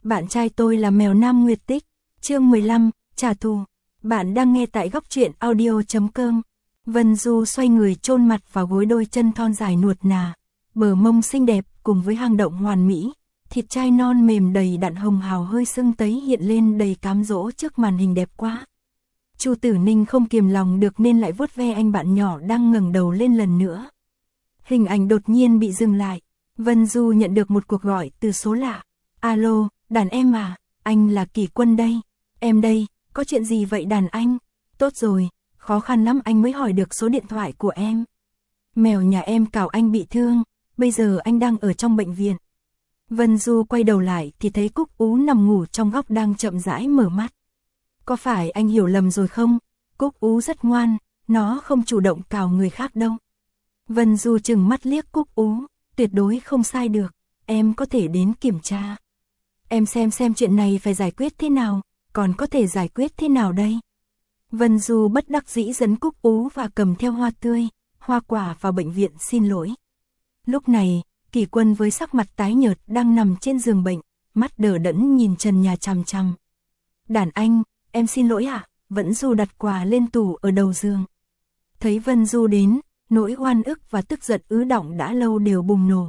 Bạn trai tôi là mèo Nam Nguyệt Tích, chương 15, trả thù. Bạn đang nghe tại góc truyện audio.com. Vân Du xoay người chôn mặt vào gối, đôi chân thon dài nuột nà, bờ mông xinh đẹp cùng với hang động hoàn mỹ, thịt trai non mềm đầy đặn hồng hào hơi sưng tấy hiện lên đầy cám dỗ trước màn hình đẹp quá. Chu Tử Ninh không kiềm lòng được nên lại vuốt ve anh bạn nhỏ đang ngẩng đầu lên lần nữa. Hình ảnh đột nhiên bị dừng lại. Vân Du nhận được một cuộc gọi từ số lạ. Alo, đàn em à, anh là Kỳ Quân đây. Em đây, có chuyện gì vậy đàn anh? Tốt rồi, khó khăn lắm anh mới hỏi được số điện thoại của em. Mèo nhà em cào anh bị thương, bây giờ anh đang ở trong bệnh viện. Vân Du quay đầu lại thì thấy Cúc Ú nằm ngủ trong góc đang chậm rãi mở mắt. Có phải anh hiểu lầm rồi không? Cúc Ú rất ngoan, nó không chủ động cào người khác đâu. Vân Du chừng mắt liếc Cúc Ú, tuyệt đối không sai được, em có thể đến kiểm tra. Em xem chuyện này phải giải quyết thế nào, còn có thể giải quyết thế nào đây? Vân Du bất đắc dĩ dẫn Cúc Ú và cầm theo hoa tươi, hoa quả vào bệnh viện xin lỗi. Lúc này, Kỳ Quân với sắc mặt tái nhợt đang nằm trên giường bệnh, mắt đờ đẫn nhìn trần nhà chằm chằm. Đàn anh, em xin lỗi ạ, vẫn Du đặt quà lên tủ ở đầu giường. Thấy Vân Du đến, nỗi oan ức và tức giận ứ đọng đã lâu đều bùng nổ.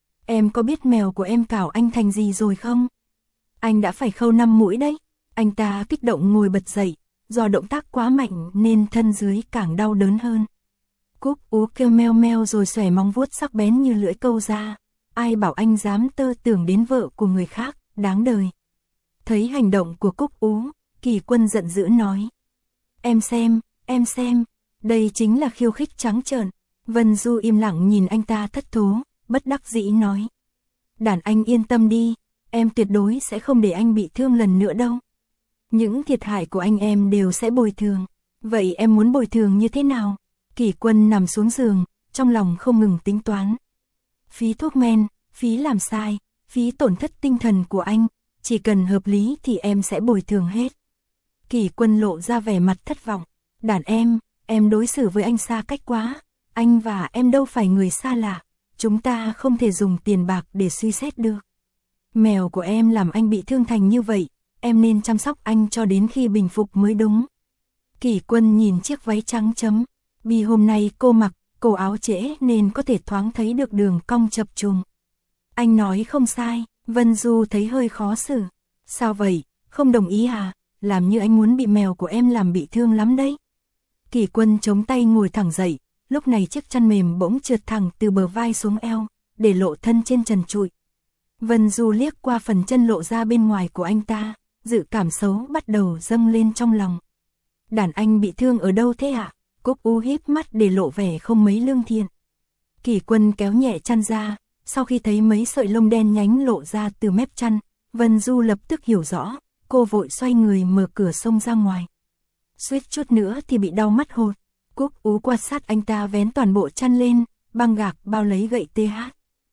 Em có biết mèo của em cào anh thành gì rồi không? Anh đã phải khâu 5 mũi đấy. Anh ta kích động ngồi bật dậy, do động tác quá mạnh nên thân dưới càng đau đớn hơn. Cúc Ú kêu meo meo rồi xòe móng vuốt sắc bén như lưỡi câu ra. Ai bảo anh dám tơ tưởng đến vợ của người khác, đáng đời. Thấy hành động của Cúc Ú, Kỳ Quân giận dữ nói. Em xem, đây chính là khiêu khích trắng trợn. Vân Du im lặng nhìn anh ta thất thố, bất đắc dĩ nói. Đàn anh yên tâm đi, em tuyệt đối sẽ không để anh bị thương lần nữa đâu. Những thiệt hại của anh em đều sẽ bồi thường. Vậy em muốn bồi thường như thế nào? Kỳ Quân nằm xuống giường, trong lòng không ngừng tính toán. Phí thuốc men, phí làm sai, phí tổn thất tinh thần của anh, chỉ cần hợp lý thì em sẽ bồi thường hết. Kỳ Quân lộ ra vẻ mặt thất vọng. Đàn em đối xử với anh xa cách quá. Anh và em đâu phải người xa lạ. Chúng ta không thể dùng tiền bạc để suy xét được. Mèo của em làm anh bị thương thành như vậy, em nên chăm sóc anh cho đến khi bình phục mới đúng. Kỳ Quân nhìn chiếc váy trắng chấm bi hôm nay cô mặc, cổ áo trễ nên có thể thoáng thấy được đường cong chập trùng. Anh nói không sai, Vân Du thấy hơi khó xử. Sao vậy, không đồng ý à? Làm như anh muốn bị mèo của em làm bị thương lắm đấy. Kỳ Quân chống tay ngồi thẳng dậy, lúc này chiếc chăn mềm bỗng trượt thẳng từ bờ vai xuống eo, để lộ thân trên trần trụi. Vân Du liếc qua phần chân lộ ra bên ngoài của anh ta, dự cảm xấu bắt đầu dâng lên trong lòng. Đàn anh bị thương ở đâu thế ạ? Cúc Ú híp mắt để lộ vẻ không mấy lương thiện. Kỳ Quân kéo nhẹ chăn ra, sau khi thấy mấy sợi lông đen nhánh lộ ra từ mép chăn, Vân Du lập tức hiểu rõ, cô vội xoay người mở cửa xông ra ngoài. Suýt chút nữa thì bị đau mắt hột. Cúc Ú quan sát anh ta vén toàn bộ chăn lên, băng gạc bao lấy gậy TH.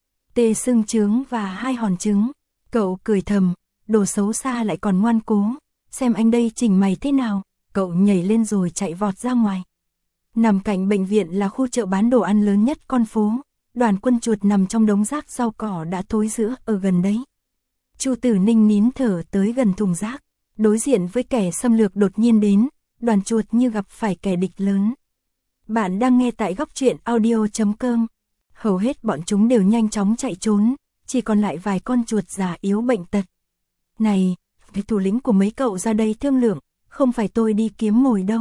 Tê sưng trướng và 2 hòn trứng. Cậu cười thầm, đồ xấu xa lại còn ngoan cố. Xem anh đây chỉnh mày thế nào. Cậu nhảy lên rồi chạy vọt ra ngoài. Nằm cạnh bệnh viện là khu chợ bán đồ ăn lớn nhất con phố. Đoàn Quân Chuột nằm trong đống rác rau cỏ đã thối rữa ở gần đấy. Chu Tử Ninh nín thở tới gần thùng rác. Đối diện với kẻ xâm lược đột nhiên đến, Đoàn Chuột như gặp phải kẻ địch lớn. Bạn đang nghe tại góc truyện audio.com. Hầu hết bọn chúng đều nhanh chóng chạy trốn, chỉ còn lại vài con chuột già yếu bệnh tật. Này, cái thủ lĩnh của mấy cậu ra đây thương lượng, không phải tôi đi kiếm mồi đâu.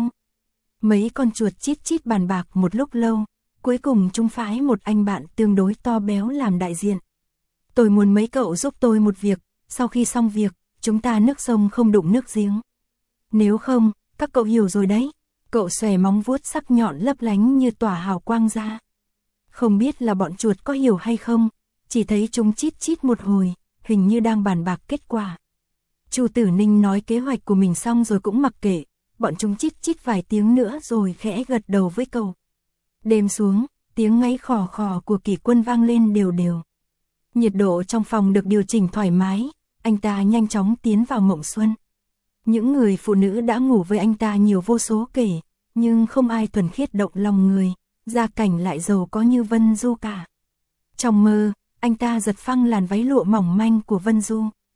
Mấy con chuột chít chít bàn bạc một lúc lâu, cuối cùng chúng phái một anh bạn tương đối to béo làm đại diện. Tôi muốn mấy cậu giúp tôi một việc, sau khi xong việc, chúng ta nước sông không đụng nước giếng. Nếu không, các cậu hiểu rồi đấy. Cậu xòe móng vuốt sắc nhọn lấp lánh như tỏa hào quang ra. Không biết là bọn chuột có hiểu hay không, chỉ thấy chúng chít chít một hồi, hình như đang bàn bạc kết quả. Chu Tử Ninh nói kế hoạch của mình xong rồi cũng mặc kệ, bọn chúng chít chít vài tiếng nữa rồi khẽ gật đầu với cậu. Đêm xuống, tiếng ngáy khò khò của Kỳ Quân vang lên đều đều. Nhiệt độ trong phòng được điều chỉnh thoải mái, anh ta nhanh chóng tiến vào mộng xuân. Những người phụ nữ đã ngủ với anh ta nhiều vô số kể, nhưng không ai thuần khiết động lòng người, gia cảnh lại giàu có như Vân Du cả. Trong mơ, anh ta giật phăng làn váy lụa mỏng manh của Vân Du.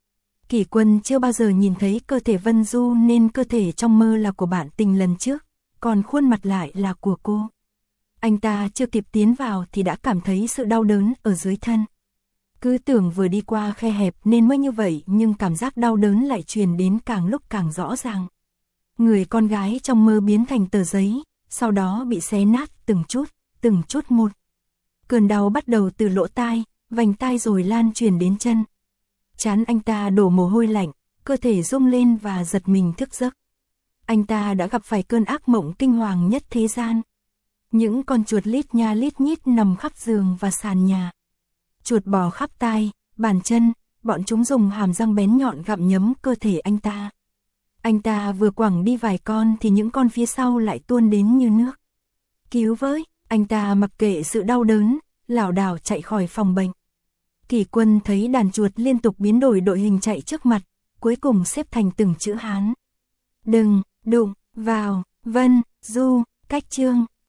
Kỷ Quân chưa bao giờ nhìn thấy cơ thể Vân Du nên cơ thể trong mơ là của bạn tình lần trước, còn khuôn mặt lại là của cô. Anh ta chưa kịp tiến vào thì đã cảm thấy sự đau đớn ở dưới thân. Cứ tưởng vừa đi qua khe hẹp nên mới như vậy, nhưng cảm giác đau đớn lại truyền đến càng lúc càng rõ ràng. Người con gái trong mơ biến thành tờ giấy, sau đó bị xé nát từng chút một. Cơn đau bắt đầu từ lỗ tai, vành tai rồi lan truyền đến chân. Trán anh ta đổ mồ hôi lạnh, cơ thể rung lên và giật mình thức giấc. Anh ta đã gặp phải cơn ác mộng kinh hoàng nhất thế gian. Những con chuột lít nha lít nhít nằm khắp giường và sàn nhà. Chuột bò khắp tai, bàn chân, bọn chúng dùng hàm răng bén nhọn gặm nhấm cơ thể anh ta. Anh ta vừa quẳng đi vài con thì những con phía sau lại tuôn đến như nước. Cứu với, anh ta mặc kệ sự đau đớn, lảo đảo chạy khỏi phòng bệnh. Kỷ Quân thấy đàn chuột liên tục biến đổi đội hình chạy trước mặt, cuối cùng xếp thành từng chữ Hán. Đừng, đụng, vào, Vân, Du, cách chương.